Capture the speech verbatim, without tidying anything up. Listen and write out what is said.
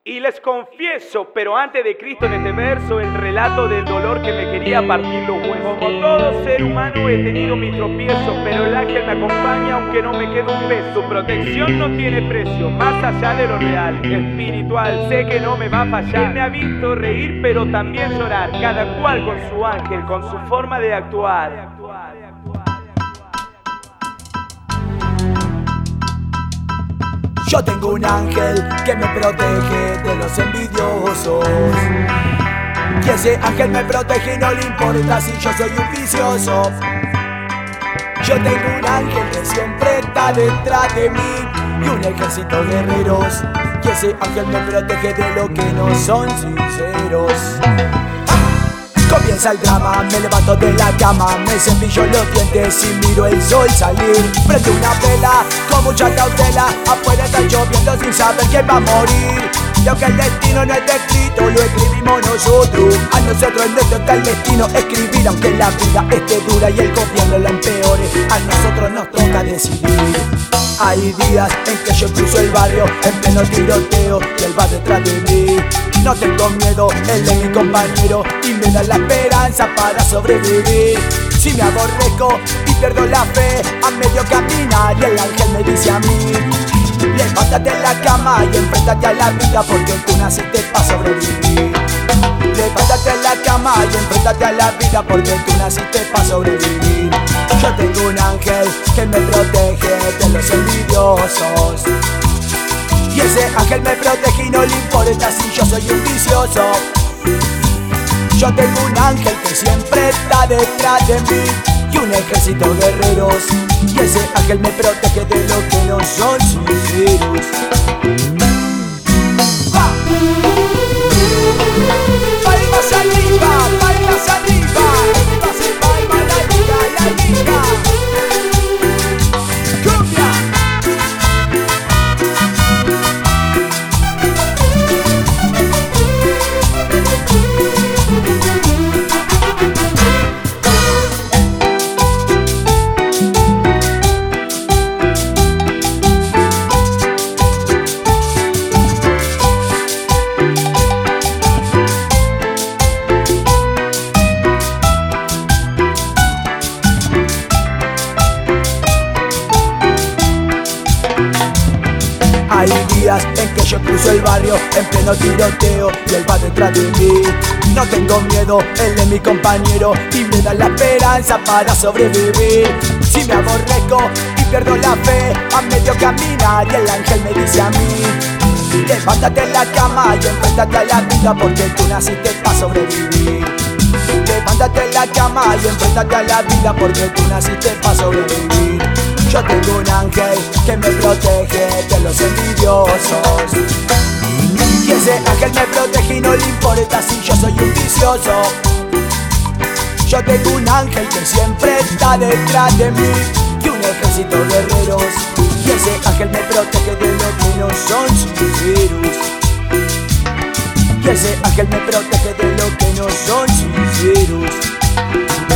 Y les confieso, pero antes de Cristo en este verso, el relato del dolor que me quería partir los huesos. Como todo ser humano he tenido mis tropiezos, pero el ángel me acompaña aunque no me quede un peso. Su protección no tiene precio, más allá de lo real, espiritual, sé que no me va a fallar. Él me ha visto reír, pero también llorar, cada cual con su ángel, con su forma de actuar. Yo tengo un ángel que me protege de los envidiosos. Y ese ángel me protege y no le importa si yo soy un vicioso. Yo tengo un ángel que siempre está detrás de mí y un ejército de guerreros. Y ese ángel me protege de los que no son sinceros. Comienza el drama, me levanto de la cama, me cepillo los dientes y miro el sol salir. Prendo una vela con mucha cautela, afuera está lloviendo sin saber quién va a morir. Y aunque el destino no es escrito, lo escribimos nosotros. A nosotros el nuestro está el destino escribir, aunque la vida esté dura y el gobierno la empeore, a nosotros nos toca decidir. Hay días en que yo cruzo el barrio en pleno tiroteo y él va detrás de mí. No tengo miedo, él es mi compañero y me da la esperanza para sobrevivir. Si me aborrezco y pierdo la fe a medio caminar, y el ángel me dice a mí: levántate en la cama y enfréntate a la vida, porque tú naciste para sobrevivir. Levántate en la cama y enfréntate a la vida, porque tú naciste para sobrevivir. Yo tengo un ángel que me protege de los envidiosos. Y ese ángel me protege y no le importa si yo soy un vicioso. Yo tengo un ángel que siempre está detrás de mí y un ejército de guerreros. Y ese ángel me protege de los que no son sinceros. ¡Va! ¡Palmas arriba! ¡Palmas arriba! ¡Arriba se palma la liga, la liga! ¡Cumbia! Hay días en que yo cruzo el barrio en pleno tiroteo y él va detrás de mí. No tengo miedo, él es mi compañero y me da la esperanza para sobrevivir. Si me aborrezco y pierdo la fe a medio caminar, y el ángel me dice a mí: levántate en la cama y enfréntate a la vida, porque tú naciste para sobrevivir. Levántate en la cama y enfréntate a la vida, porque tú naciste para sobrevivir. Yo tengo un ángel que me protege de los envidiosos. Y ese ángel me protege y no le importa si yo soy un vicioso. Yo tengo un ángel que siempre está detrás de mí y un ejército de guerreros. Y ese ángel me protege de los que no son sinceros. Y ese ángel me protege de los que no son sinceros.